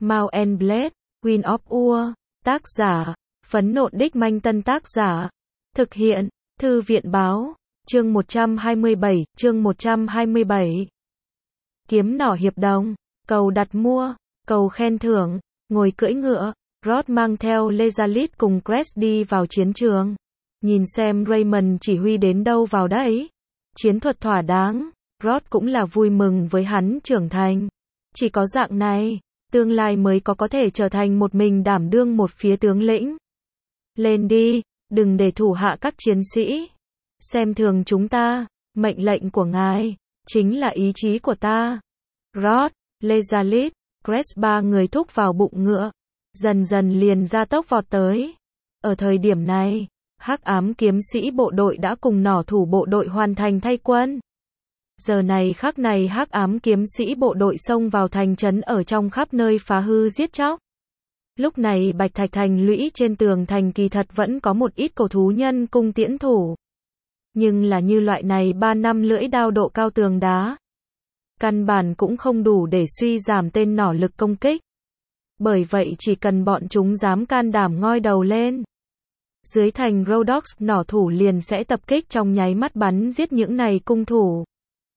Mount and Blade, Queen of War, tác giả, Phấn Nộn Đích Manh Tân tác giả, thực hiện, Thư viện Báo, chương 127, chương 127. Kiếm nỏ hiệp đồng, cầu đặt mua, cầu khen thưởng, ngồi cưỡi ngựa, Rod mang theo Lezalit cùng Cress đi vào chiến trường. Nhìn xem Raymond chỉ huy đến đâu vào đấy. Chiến thuật thỏa đáng, Rod cũng là vui mừng với hắn trưởng thành. Chỉ có dạng này, tương lai mới có thể trở thành một mình đảm đương một phía tướng lĩnh. Lên đi, đừng để thủ hạ các chiến sĩ xem thường chúng ta, mệnh lệnh của ngài chính là ý chí của ta. Rod, Lezalit, Cress ba người thúc vào bụng ngựa, dần dần liền ra tốc vọt tới. Ở thời điểm này, Hắc Ám Kiếm Sĩ bộ đội đã cùng nỏ thủ bộ đội hoàn thành thay quân. Giờ này khắc này Hắc Ám Kiếm Sĩ bộ đội xông vào thành trấn ở trong khắp nơi phá hư giết chóc. Lúc này Bạch Thạch thành lũy trên tường thành kỳ thật vẫn có một ít cầu thú nhân cung tiễn thủ. Nhưng là như loại này 3 năm lưỡi đao độ cao tường đá. Căn bản cũng không đủ để suy giảm tên nỏ lực công kích. Bởi vậy chỉ cần bọn chúng dám can đảm ngoi đầu lên. Dưới thành Rhodoks, nỏ thủ liền sẽ tập kích trong nháy mắt bắn giết những này cung thủ.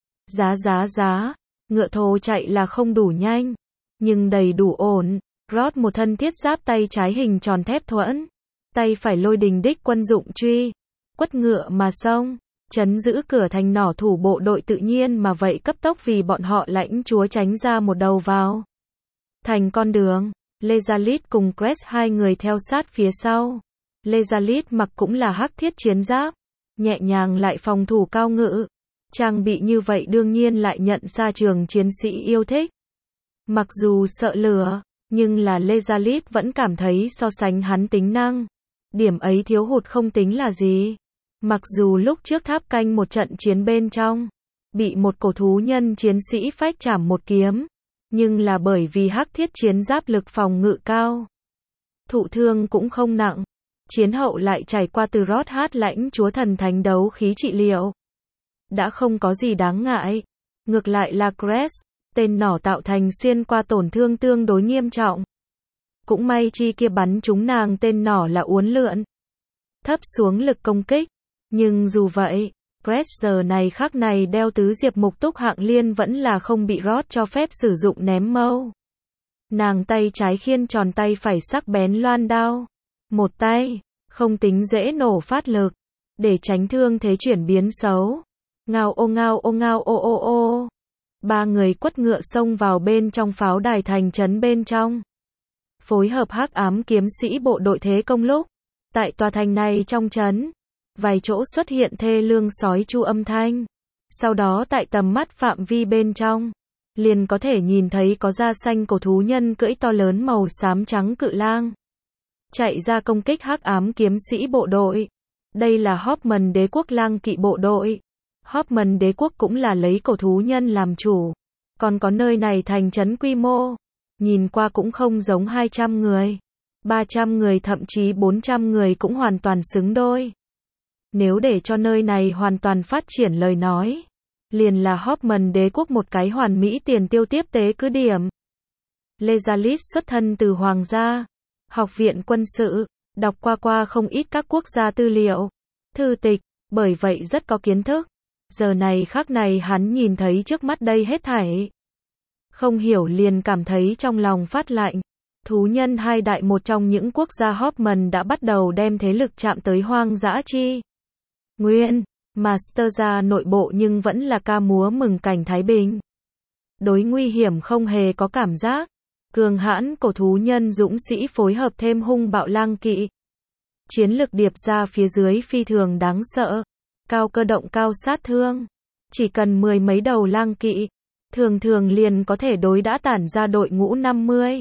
Giá, ngựa thô chạy là không đủ nhanh, nhưng đầy đủ ổn. Rod một thân thiết giáp tay trái hình tròn thép thuẫn, tay phải lôi đình đích quân dụng truy, quất ngựa mà xông, trấn giữ cửa thành nỏ thủ bộ đội tự nhiên mà vậy cấp tốc vì bọn họ lãnh chúa tránh ra một đầu vào thành con đường. Lezalit cùng Cress hai người theo sát phía sau. Lezalit mặc cũng là hắc thiết chiến giáp, nhẹ nhàng lại phòng thủ cao ngự. Trang bị như vậy đương nhiên lại nhận ra trường chiến sĩ yêu thích. Mặc dù sợ lửa, nhưng là Lezalit vẫn cảm thấy so sánh hắn tính năng, điểm ấy thiếu hụt không tính là gì. Mặc dù lúc trước tháp canh một trận chiến bên trong, bị một cổ thú nhân chiến sĩ phách chảm một kiếm, nhưng là bởi vì hắc thiết chiến giáp lực phòng ngự cao, thụ thương cũng không nặng. Chiến hậu lại trải qua từ Rod hát lãnh chúa thần thánh đấu khí trị liệu, đã không có gì đáng ngại. Ngược lại là Cress, tên nỏ tạo thành xuyên qua tổn thương tương đối nghiêm trọng. Cũng may chi kia bắn trúng nàng tên nỏ là uốn lượn, thấp xuống lực công kích. Nhưng dù vậy, Cress giờ này khắc này đeo tứ diệp mục túc hạng liên vẫn là không bị Rod cho phép sử dụng ném mâu. Nàng tay trái khiên tròn tay phải sắc bén loan đao. Một tay, không tính dễ nổ phát lực, để tránh thương thế chuyển biến xấu. Ngao ô. Ba người quất ngựa xông vào bên trong pháo đài thành trấn bên trong. Phối hợp Hắc Ám Kiếm Sĩ bộ đội thế công lúc. Tại tòa thành này trong trấn, vài chỗ xuất hiện thê lương sói chu âm thanh. Sau đó tại tầm mắt phạm vi bên trong, liền có thể nhìn thấy có da xanh cổ thú nhân cưỡi to lớn màu xám trắng cự lang. Chạy ra công kích Hắc Ám Kiếm Sĩ bộ đội. Đây là Hoffman đế quốc lang kỵ bộ đội. Hoffman đế quốc cũng là lấy cổ thú nhân làm chủ. Còn có nơi này thành trấn quy mô, nhìn qua cũng không giống 200 người. 300 người thậm chí 400 người cũng hoàn toàn xứng đôi. Nếu để cho nơi này hoàn toàn phát triển lời nói, liền là Hoffman đế quốc một cái hoàn mỹ tiền tiêu tiếp tế cứ điểm. Lezalit xuất thân từ Hoàng gia, học viện quân sự, đọc qua không ít các quốc gia tư liệu, thư tịch, bởi vậy rất có kiến thức. Giờ này khắc này hắn nhìn thấy trước mắt đây hết thảy, không hiểu liền cảm thấy trong lòng phát lạnh. Thú nhân hai đại một trong những quốc gia Hoffman đã bắt đầu đem thế lực chạm tới hoang dã chi nguyên, Master gia nội bộ nhưng vẫn là ca múa mừng cảnh thái bình. Đối nguy hiểm không hề có cảm giác. Cường hãn cổ thú nhân dũng sĩ phối hợp thêm hung bạo lang kỵ. Chiến lực điệp ra phía dưới phi thường đáng sợ. Cao cơ động cao sát thương. Chỉ cần 10 mấy đầu lang kỵ, thường liền có thể đối đã tản ra đội ngũ 50,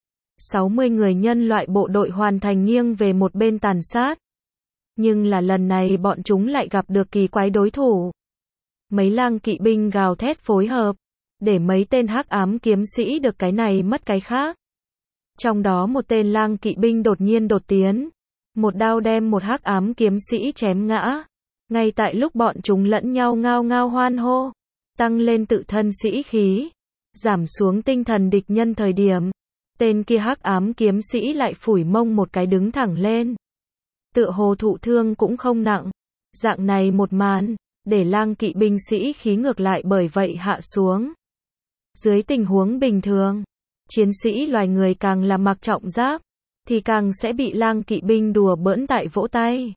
60 người nhân loại bộ đội hoàn thành nghiêng về một bên tàn sát. Nhưng là lần này bọn chúng lại gặp được kỳ quái đối thủ. Mấy lang kỵ binh gào thét phối hợp, để mấy tên Hắc Ám Kiếm Sĩ được cái này mất cái khác. Trong đó một tên lang kỵ binh đột nhiên đột tiến, một đao đem một Hắc Ám Kiếm Sĩ chém ngã. Ngay tại lúc bọn chúng lẫn nhau ngao hoan hô, tăng lên tự thân sĩ khí, giảm xuống tinh thần địch nhân thời điểm, Tên kia hắc ám kiếm sĩ lại phủi mông một cái đứng thẳng lên. Tựa hồ thụ thương cũng không nặng. Dạng này một màn, để lang kỵ binh sĩ khí ngược lại bởi vậy hạ xuống. Dưới tình huống bình thường, chiến sĩ loài người càng là mặc trọng giáp, thì càng sẽ bị lang kỵ binh đùa bỡn tại vỗ tay.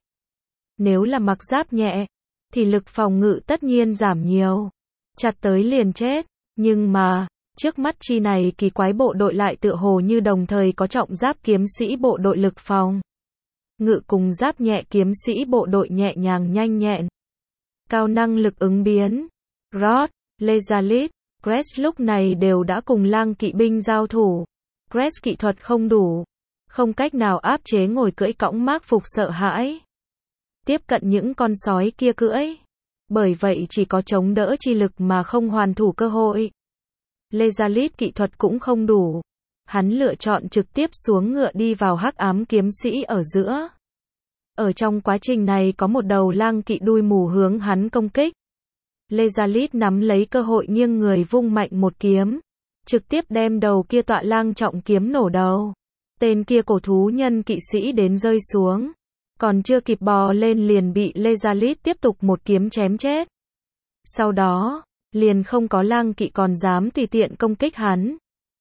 Nếu là mặc giáp nhẹ, thì lực phòng ngự tất nhiên giảm nhiều. Chặt tới liền chết, nhưng mà, trước mắt chi này kỳ quái bộ đội lại tựa hồ như đồng thời có trọng giáp kiếm sĩ bộ đội lực phòng ngự cùng giáp nhẹ kiếm sĩ bộ đội nhẹ nhàng nhanh nhẹn. Cao năng lực ứng biến. Rod, Lezalit, Crest lúc này đều đã cùng lang kỵ binh giao thủ. Crest kỹ thuật không đủ, không cách nào áp chế ngồi cưỡi cõng mác phục sợ hãi. Tiếp cận những con sói kia cưỡi. Bởi vậy chỉ có chống đỡ chi lực mà không hoàn thủ cơ hội. Lezalit kỹ thuật cũng không đủ. Hắn lựa chọn trực tiếp xuống ngựa đi vào hắc ám kiếm sĩ ở giữa. Ở trong quá trình này có một đầu lang kỵ đuôi mù hướng hắn công kích. Lezalit nắm lấy cơ hội nghiêng người vung mạnh một kiếm, trực tiếp đem đầu kia tọa lang trọng kiếm nổ đầu. Tên kia cổ thú nhân kỵ sĩ đến rơi xuống, còn chưa kịp bò lên liền bị Lezalit tiếp tục một kiếm chém chết. Sau đó, liền không có lang kỵ còn dám tùy tiện công kích hắn.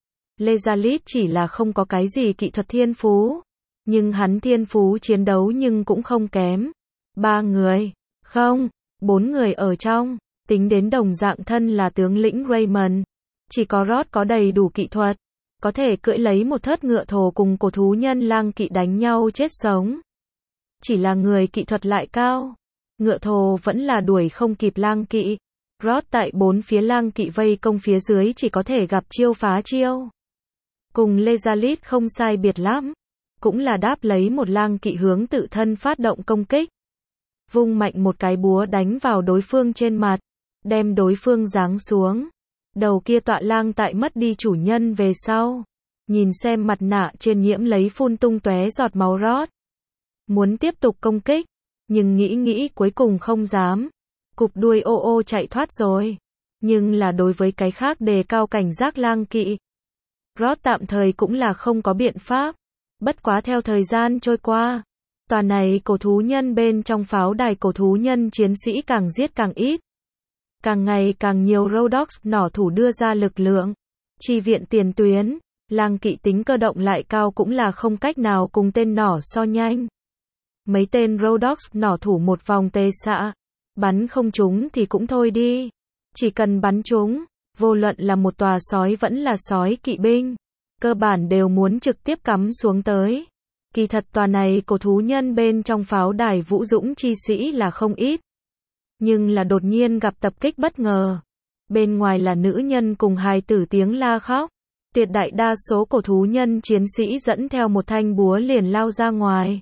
Lezalit chỉ là không có cái gì kỹ thuật thiên phú, nhưng hắn thiên phú chiến đấu nhưng cũng không kém. 3 người, không, 4 người ở trong, tính đến đồng dạng thân là tướng lĩnh Raymond, chỉ có Rod có đầy đủ kỹ thuật, có thể cưỡi lấy một thớt ngựa thồ cùng cổ thú nhân lang kỵ đánh nhau chết sống. Chỉ là người kỹ thuật lại cao, ngựa thồ vẫn là đuổi không kịp lang kỵ. Rod tại 4 phía lang kỵ vây công phía dưới chỉ có thể gặp chiêu phá chiêu. Cùng Lezalit không sai biệt lắm, cũng là đáp lấy một lang kỵ hướng tự thân phát động công kích. Vung mạnh một cái búa đánh vào đối phương trên mặt, đem đối phương giáng xuống. Đầu kia tọa lang tại mất đi chủ nhân về sau, nhìn xem mặt nạ trên nhiễm lấy phun tung tóe giọt máu Rod. Muốn tiếp tục công kích, nhưng nghĩ cuối cùng không dám. Cụp đuôi ô ô chạy thoát rồi. Nhưng là đối với cái khác đề cao cảnh giác lang kỵ, Rod tạm thời cũng là không có biện pháp. Bất quá theo thời gian trôi qua, tòa này cổ thú nhân bên trong pháo đài cổ thú nhân chiến sĩ càng giết càng ít. Càng ngày càng nhiều Rhodoks nỏ thủ đưa ra lực lượng, chi viện tiền tuyến, lang kỵ tính cơ động lại cao cũng là không cách nào cùng tên nỏ so nhanh. Mấy tên Rhodoks nỏ thủ một vòng tê xạ, bắn không trúng thì cũng thôi đi. Chỉ cần bắn trúng, vô luận là một tòa sói vẫn là sói kỵ binh, cơ bản đều muốn trực tiếp cắm xuống tới. Kỳ thật tòa này cổ thú nhân bên trong pháo đài vũ dũng chi sĩ là không ít. Nhưng là đột nhiên gặp tập kích bất ngờ. Bên ngoài là nữ nhân cùng hài tử tiếng la khóc. Tuyệt đại đa số cổ thú nhân chiến sĩ dẫn theo một thanh búa liền lao ra ngoài.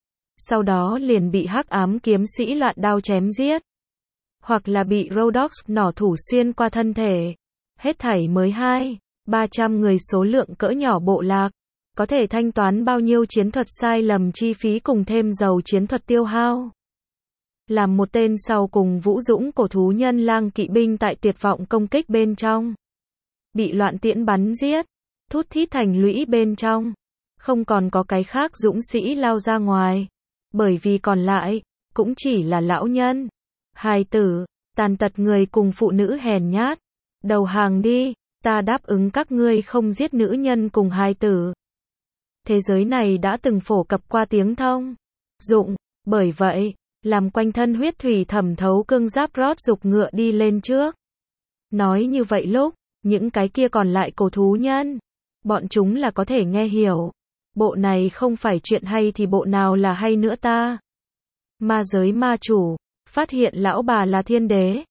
Sau đó liền bị hắc ám kiếm sĩ loạn đao chém giết. Hoặc là bị Rhodoks nỏ thủ xuyên qua thân thể. Hết thảy mới 200-300 người số lượng cỡ nhỏ bộ lạc. Có thể thanh toán bao nhiêu chiến thuật sai lầm chi phí cùng thêm dầu chiến thuật tiêu hao. Làm một tên sau cùng vũ dũng cổ thú nhân lang kỵ binh tại tuyệt vọng công kích bên trong. Bị loạn tiễn bắn giết, thút thít thành lũy bên trong. Không còn có cái khác dũng sĩ lao ra ngoài. Bởi vì còn lại, cũng chỉ là lão nhân, hài tử, tàn tật người cùng phụ nữ hèn nhát. Đầu hàng đi, ta đáp ứng các ngươi không giết nữ nhân cùng hài tử. Thế giới này đã từng phổ cập qua tiếng thông dụng, bởi vậy, làm quanh thân huyết thủy thẩm thấu cương giáp Rod dục ngựa đi lên trước. Nói như vậy lúc, những cái kia còn lại cổ thú nhân, bọn chúng là có thể nghe hiểu. Bộ này không phải chuyện hay thì bộ nào là hay nữa ta. Ma giới ma chủ, phát hiện lão bà là thiên đế,